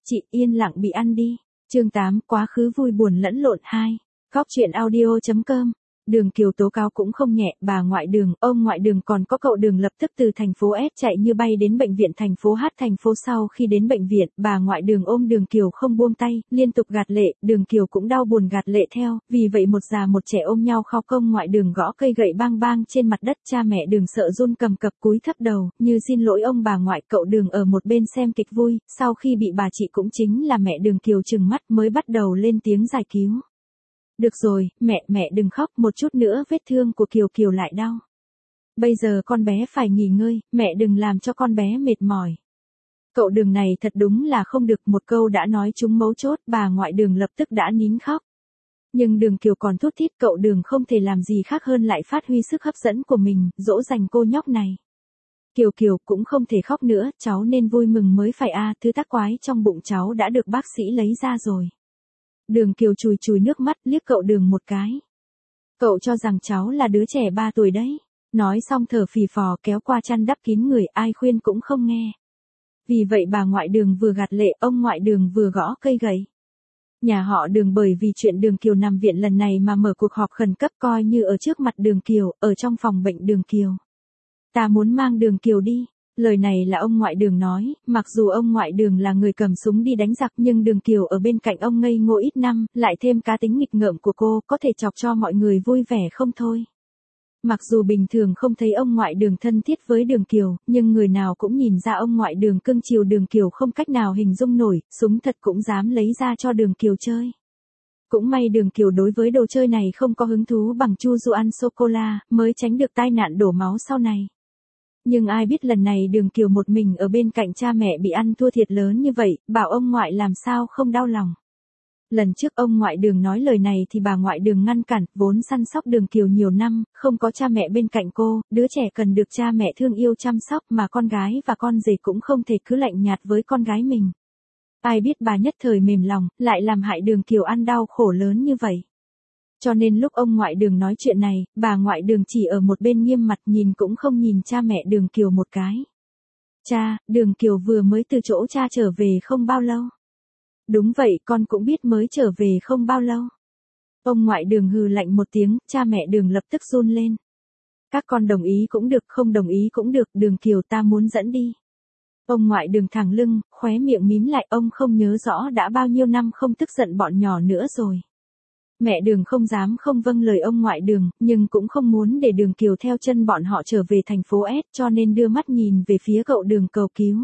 Chị yên lặng bị ăn đi. Chương 8, quá khứ vui buồn lẫn lộn 2. Góc truyện audio.com. Đường Kiều tố cáo cũng không nhẹ, bà ngoại Đường, ông ngoại Đường còn có cậu Đường lập tức từ thành phố S chạy như bay đến bệnh viện thành phố H. Thành phố sau khi đến bệnh viện, bà ngoại Đường ôm Đường Kiều không buông tay, liên tục gạt lệ, Đường Kiều cũng đau buồn gạt lệ theo, vì vậy một già một trẻ ôm nhau khóc. Ông ngoại Đường gõ cây gậy bang bang trên mặt đất, cha mẹ Đường sợ run cầm cập cúi thấp đầu, như xin lỗi ông bà ngoại. Cậu Đường ở một bên xem kịch vui, sau khi bị bà chị cũng chính là mẹ Đường Kiều trừng mắt mới bắt đầu lên tiếng giải cứu. Được rồi, mẹ đừng khóc, một chút nữa vết thương của Kiều Kiều lại đau. Bây giờ con bé phải nghỉ ngơi, mẹ đừng làm cho con bé mệt mỏi. Cậu Đường này thật đúng là không được, một câu đã nói trúng mấu chốt, bà ngoại Đường lập tức đã nín khóc. Nhưng Đường Kiều còn thút thít, cậu Đường không thể làm gì khác hơn lại phát huy sức hấp dẫn của mình, dỗ dành cô nhóc này. Kiều Kiều cũng không thể khóc nữa, cháu nên vui mừng mới phải a, thứ tác quái trong bụng cháu đã được bác sĩ lấy ra rồi. Đường Kiều chùi chùi nước mắt liếc cậu Đường một cái. Cậu cho rằng cháu là đứa trẻ 3 tuổi đấy. Nói xong thở phì phò kéo qua chăn đắp kín người, ai khuyên cũng không nghe. Vì vậy bà ngoại Đường vừa gạt lệ, ông ngoại Đường vừa gõ cây gậy. Nhà họ Đường bởi vì chuyện Đường Kiều nằm viện lần này mà mở cuộc họp khẩn cấp, coi như ở trước mặt Đường Kiều, ở trong phòng bệnh Đường Kiều. Ta muốn mang Đường Kiều đi. Lời này là ông ngoại Đường nói, mặc dù ông ngoại Đường là người cầm súng đi đánh giặc, nhưng Đường Kiều ở bên cạnh ông ngây ngô ít năm, lại thêm cá tính nghịch ngợm của cô, có thể chọc cho mọi người vui vẻ không thôi. Mặc dù bình thường không thấy ông ngoại Đường thân thiết với Đường Kiều, nhưng người nào cũng nhìn ra ông ngoại Đường cưng chiều Đường Kiều không cách nào hình dung nổi, súng thật cũng dám lấy ra cho Đường Kiều chơi. Cũng may Đường Kiều đối với đồ chơi này không có hứng thú bằng chu du ăn sô-cô-la, mới tránh được tai nạn đổ máu sau này. Nhưng ai biết lần này Đường Kiều một mình ở bên cạnh cha mẹ bị ăn thua thiệt lớn như vậy, bảo ông ngoại làm sao không đau lòng. Lần trước ông ngoại Đường nói lời này thì bà ngoại Đường ngăn cản, vốn săn sóc Đường Kiều nhiều năm, không có cha mẹ bên cạnh cô, đứa trẻ cần được cha mẹ thương yêu chăm sóc, mà con gái và con rể cũng không thể cứ lạnh nhạt với con gái mình. Ai biết bà nhất thời mềm lòng, lại làm hại Đường Kiều ăn đau khổ lớn như vậy. Cho nên lúc ông ngoại Đường nói chuyện này, bà ngoại Đường chỉ ở một bên nghiêm mặt, nhìn cũng không nhìn cha mẹ Đường Kiều một cái. Cha, Đường Kiều vừa mới từ chỗ cha trở về không bao lâu. Đúng vậy, con cũng biết mới trở về không bao lâu. Ông ngoại Đường hừ lạnh một tiếng, cha mẹ Đường lập tức run lên. Các con đồng ý cũng được, không đồng ý cũng được, Đường Kiều ta muốn dẫn đi. Ông ngoại Đường thẳng lưng, khóe miệng mím lại, ông không nhớ rõ đã bao nhiêu năm không tức giận bọn nhỏ nữa rồi. Mẹ Đường không dám không vâng lời ông ngoại Đường, nhưng cũng không muốn để Đường Kiều theo chân bọn họ trở về thành phố S, cho nên đưa mắt nhìn về phía cậu Đường cầu cứu.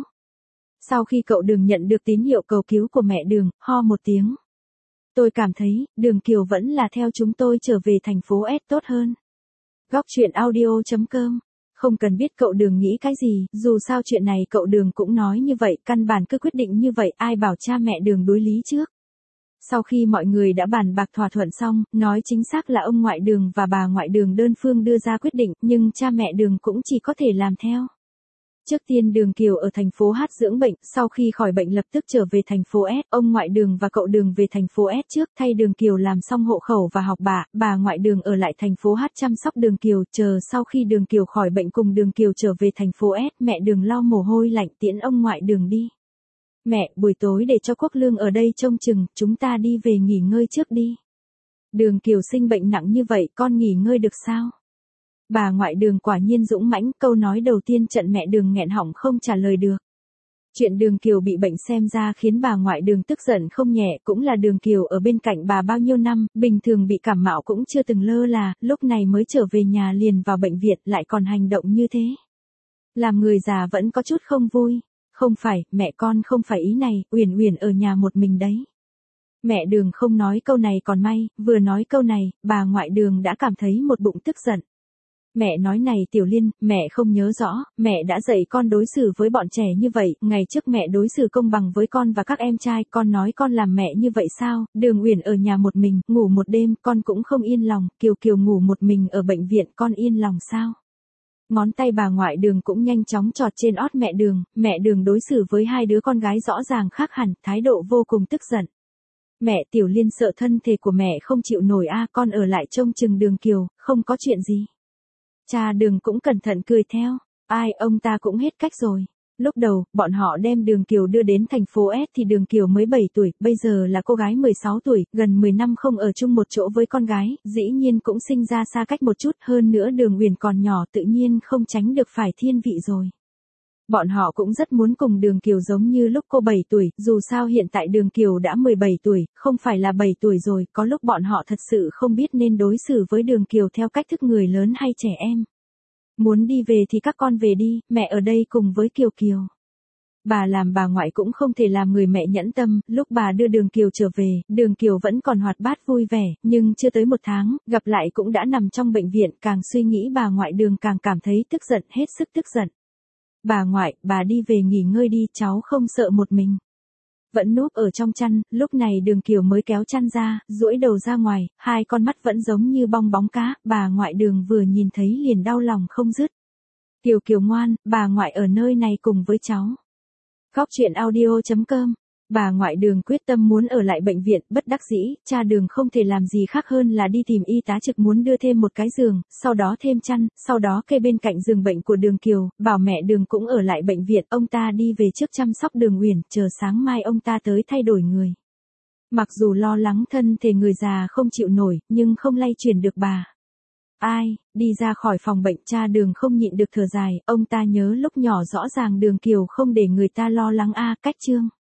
Sau khi cậu Đường nhận được tín hiệu cầu cứu của mẹ Đường, ho một tiếng. Tôi cảm thấy, Đường Kiều vẫn là theo chúng tôi trở về thành phố S tốt hơn. Góc truyện audio.com. Không cần biết cậu Đường nghĩ cái gì, dù sao chuyện này cậu Đường cũng nói như vậy, căn bản cứ quyết định như vậy, ai bảo cha mẹ Đường đối lý trước. Sau khi mọi người đã bàn bạc thỏa thuận xong, nói chính xác là ông ngoại Đường và bà ngoại Đường đơn phương đưa ra quyết định, nhưng cha mẹ Đường cũng chỉ có thể làm theo. Trước tiên Đường Kiều ở thành phố H dưỡng bệnh, sau khi khỏi bệnh lập tức trở về thành phố S, ông ngoại Đường và cậu Đường về thành phố S trước, thay Đường Kiều làm xong hộ khẩu và học bạ, bà ngoại Đường ở lại thành phố H chăm sóc Đường Kiều, chờ sau khi Đường Kiều khỏi bệnh cùng Đường Kiều trở về thành phố S, mẹ Đường lau mồ hôi lạnh tiễn ông ngoại Đường đi. Mẹ, buổi tối để cho Quốc Lương ở đây trông chừng, chúng ta đi về nghỉ ngơi trước đi. Đường Kiều sinh bệnh nặng như vậy, con nghỉ ngơi được sao? Bà ngoại Đường quả nhiên dũng mãnh, câu nói đầu tiên trận mẹ Đường nghẹn họng không trả lời được. Chuyện Đường Kiều bị bệnh xem ra khiến bà ngoại Đường tức giận không nhẹ, cũng là Đường Kiều ở bên cạnh bà bao nhiêu năm, bình thường bị cảm mạo cũng chưa từng lơ là, lúc này mới trở về nhà liền vào bệnh viện lại còn hành động như thế. Làm người già vẫn có chút không vui. Không phải, mẹ con không phải ý này, Uyển Uyển ở nhà một mình đấy. Mẹ Đường không nói câu này còn may, vừa nói câu này, bà ngoại Đường đã cảm thấy một bụng tức giận. Mẹ nói này Tiểu Liên, mẹ không nhớ rõ, mẹ đã dạy con đối xử với bọn trẻ như vậy, ngày trước mẹ đối xử công bằng với con và các em trai, con nói con làm mẹ như vậy sao? Đường Uyển ở nhà một mình, ngủ một đêm, con cũng không yên lòng, Kiều Kiều ngủ một mình ở bệnh viện, con yên lòng sao? Ngón tay bà ngoại Đường cũng nhanh chóng chọt trên ót mẹ Đường đối xử với hai đứa con gái rõ ràng khác hẳn, thái độ vô cùng tức giận. Mẹ Tiểu Liên sợ thân thể của mẹ không chịu nổi a, con ở lại trông chừng Đường Kiều, không có chuyện gì. Cha Đường cũng cẩn thận cười theo, ai ông ta cũng hết cách rồi. Lúc đầu, bọn họ đem Đường Kiều đưa đến thành phố S thì Đường Kiều mới 7 tuổi, bây giờ là cô gái 16 tuổi, gần 10 năm không ở chung một chỗ với con gái, dĩ nhiên cũng sinh ra xa cách một chút, hơn nữa Đường Uyển còn nhỏ tự nhiên không tránh được phải thiên vị rồi. Bọn họ cũng rất muốn cùng Đường Kiều giống như lúc cô 7 tuổi, dù sao hiện tại Đường Kiều đã 17 tuổi, không phải là 7 tuổi rồi, có lúc bọn họ thật sự không biết nên đối xử với Đường Kiều theo cách thức người lớn hay trẻ em. Muốn đi về thì các con về đi, mẹ ở đây cùng với Kiều Kiều. Bà làm bà ngoại cũng không thể làm người mẹ nhẫn tâm, lúc bà đưa Đường Kiều trở về, Đường Kiều vẫn còn hoạt bát vui vẻ, nhưng chưa tới 1 tháng, gặp lại cũng đã nằm trong bệnh viện, càng suy nghĩ bà ngoại Đường càng cảm thấy tức giận, hết sức tức giận. Bà ngoại, bà đi về nghỉ ngơi đi, cháu không sợ một mình. Vẫn núp ở trong chăn, lúc này Đường Kiều mới kéo chăn ra, duỗi đầu ra ngoài, hai con mắt vẫn giống như bong bóng cá, bà ngoại Đường vừa nhìn thấy liền đau lòng không dứt. Kiều Kiều ngoan, bà ngoại ở nơi này cùng với cháu. Góc truyện audio.com. Bà ngoại Đường quyết tâm muốn ở lại bệnh viện, bất đắc dĩ, cha Đường không thể làm gì khác hơn là đi tìm y tá trực muốn đưa thêm một cái giường, sau đó thêm chăn, sau đó kê bên cạnh giường bệnh của Đường Kiều, bảo mẹ Đường cũng ở lại bệnh viện, ông ta đi về trước chăm sóc Đường Uyển, chờ sáng mai ông ta tới thay đổi người. Mặc dù lo lắng thân thể người già không chịu nổi, nhưng không lay chuyển được bà. Ai, đi ra khỏi phòng bệnh, cha Đường không nhịn được thở dài, ông ta nhớ lúc nhỏ rõ ràng Đường Kiều không để người ta lo lắng cách chương.